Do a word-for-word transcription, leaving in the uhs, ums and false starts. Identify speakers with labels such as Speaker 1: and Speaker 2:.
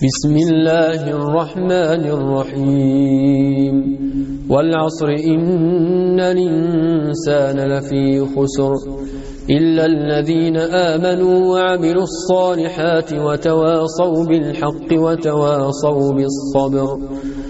Speaker 1: بسم الله الرحمن الرحيم والعصر إن الإنسان لفي خسر إلا الذين آمنوا وعملوا الصالحات وتواصوا بالحق وتواصوا بالصبر